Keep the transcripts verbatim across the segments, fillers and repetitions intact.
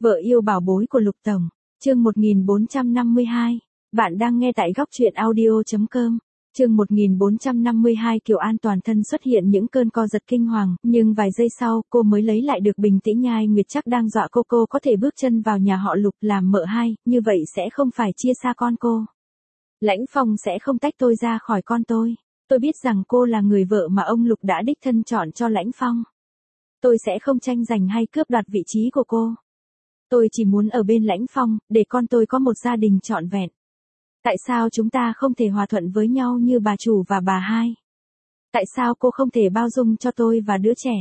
Vợ yêu bảo bối của Lục Tổng, chương một nghìn bốn trăm năm mươi hai. Bạn đang nghe tại góc truyện audio chấm com. Chương một nghìn bốn trăm năm mươi hai. Kiều An toàn thân xuất hiện những cơn co giật kinh hoàng, nhưng vài giây sau, cô mới lấy lại được bình tĩnh. Nhai Nguyệt chắc đang dọa cô cô có thể bước chân vào nhà họ Lục làm mợ hai, như vậy sẽ không phải chia xa con cô. Lãnh Phong sẽ không tách tôi ra khỏi con tôi. Tôi biết rằng cô là người vợ mà ông Lục đã đích thân chọn cho Lãnh Phong. Tôi sẽ không tranh giành hay cướp đoạt vị trí của cô. Tôi chỉ muốn ở bên Lãnh Phong, để con tôi có một gia đình trọn vẹn. Tại sao chúng ta không thể hòa thuận với nhau như bà chủ và bà hai? Tại sao cô không thể bao dung cho tôi và đứa trẻ?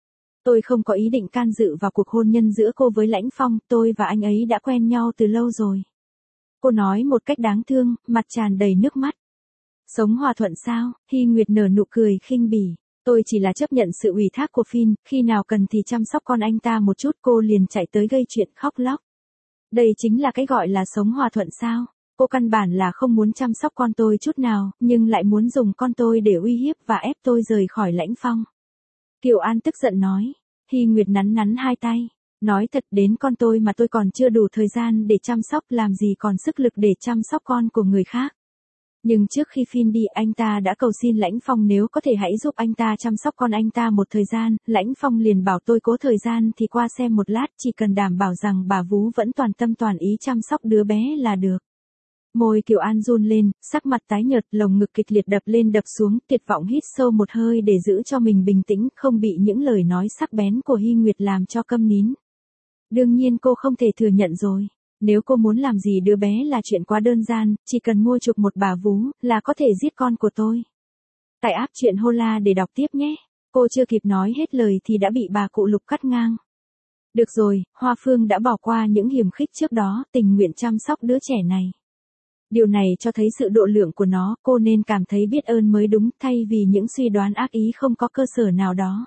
Tôi không có ý định can dự vào cuộc hôn nhân giữa cô với Lãnh Phong, tôi và anh ấy đã quen nhau từ lâu rồi. Cô nói một cách đáng thương, mặt tràn đầy nước mắt. Sống hòa thuận sao? Hy Nguyệt nở nụ cười khinh bỉ. Tôi chỉ là chấp nhận sự ủy thác của Phin, khi nào cần thì chăm sóc con anh ta một chút. Cô liền chạy tới gây chuyện khóc lóc. Đây chính là cái gọi là sống hòa thuận sao? Cô căn bản là không muốn chăm sóc con tôi chút nào, nhưng lại muốn dùng con tôi để uy hiếp và ép tôi rời khỏi Lãnh Phong. Kiều An tức giận nói. Hy Nguyệt nắn nắn hai tay. Nói thật, đến con tôi mà tôi còn chưa đủ thời gian để chăm sóc, làm gì còn sức lực để chăm sóc con của người khác. Nhưng trước khi Phin đi, anh ta đã cầu xin Lãnh Phong nếu có thể hãy giúp anh ta chăm sóc con anh ta một thời gian. Lãnh Phong liền bảo tôi cố thời gian thì qua xem một lát, chỉ cần đảm bảo rằng bà vú vẫn toàn tâm toàn ý chăm sóc đứa bé là được. Môi Kiều An run lên, sắc mặt tái nhợt, lồng ngực kịch liệt đập lên đập xuống, tuyệt vọng hít sâu một hơi để giữ cho mình bình tĩnh, không bị những lời nói sắc bén của Hy Nguyệt làm cho câm nín. Đương nhiên cô không thể thừa nhận rồi. Nếu cô muốn làm gì đứa bé là chuyện quá đơn giản, chỉ cần mua chuộc một bà vú, là có thể giết con của tôi. Tải app truyện Hola để đọc tiếp nhé. Cô chưa kịp nói hết lời thì đã bị bà cụ Lục cắt ngang. Được rồi, Hoa Phương đã bỏ qua những hiềm khích trước đó, tình nguyện chăm sóc đứa trẻ này. Điều này cho thấy sự độ lượng của nó, cô nên cảm thấy biết ơn mới đúng, thay vì những suy đoán ác ý không có cơ sở nào đó.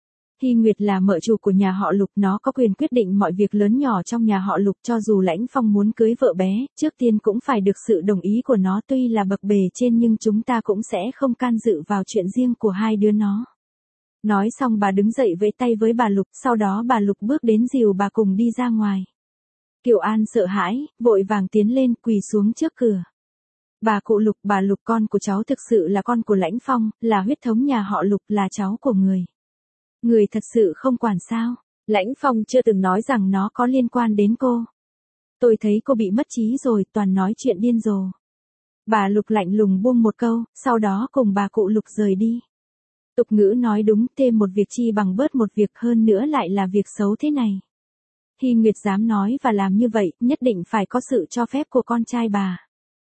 Hy Nguyệt là mợ chủ của nhà họ Lục, nó có quyền quyết định mọi việc lớn nhỏ trong nhà họ Lục. Cho dù Lãnh Phong muốn cưới vợ bé, trước tiên cũng phải được sự đồng ý của nó. Tuy là bậc bề trên nhưng chúng ta cũng sẽ không can dự vào chuyện riêng của hai đứa nó. Nói xong bà đứng dậy vẫy tay với bà Lục, sau đó bà Lục bước đến dìu bà cùng đi ra ngoài. Kiều An sợ hãi, vội vàng tiến lên quỳ xuống trước cửa. Bà cụ Lục, bà Lục, con của cháu thực sự là con của Lãnh Phong, là huyết thống nhà họ Lục, là cháu của người. Người thật sự không quản sao? Lãnh Phong chưa từng nói rằng nó có liên quan đến cô. Tôi thấy cô bị mất trí rồi, toàn nói chuyện điên rồ. Bà Lục lạnh lùng buông một câu, sau đó cùng bà cụ Lục rời đi. Tục ngữ nói đúng, thêm một việc chi bằng bớt một việc, hơn nữa lại là việc xấu thế này. Hy Nguyệt dám nói và làm như vậy, nhất định phải có sự cho phép của con trai bà.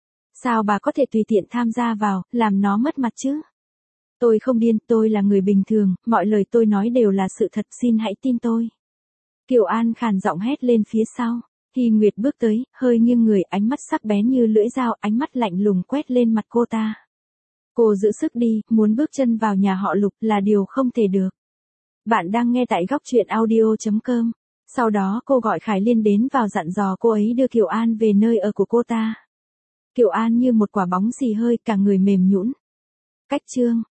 Sao bà có thể tùy tiện tham gia vào, làm nó mất mặt chứ? Tôi không điên, tôi là người bình thường, mọi lời tôi nói đều là sự thật, xin hãy tin tôi. Kiều An khàn giọng hét lên phía sau. Hy Nguyệt bước tới, hơi nghiêng người, ánh mắt sắc bén như lưỡi dao, ánh mắt lạnh lùng quét lên mặt cô ta. Cô giữ sức đi, muốn bước chân vào nhà họ Lục là điều không thể được. Bạn đang nghe tại góc truyện audio chấm com. Sau đó cô gọi Khải Liên đến vào dặn dò cô ấy đưa Kiều An về nơi ở của cô ta. Kiều An như một quả bóng xì hơi, cả người mềm nhũn. Cách chương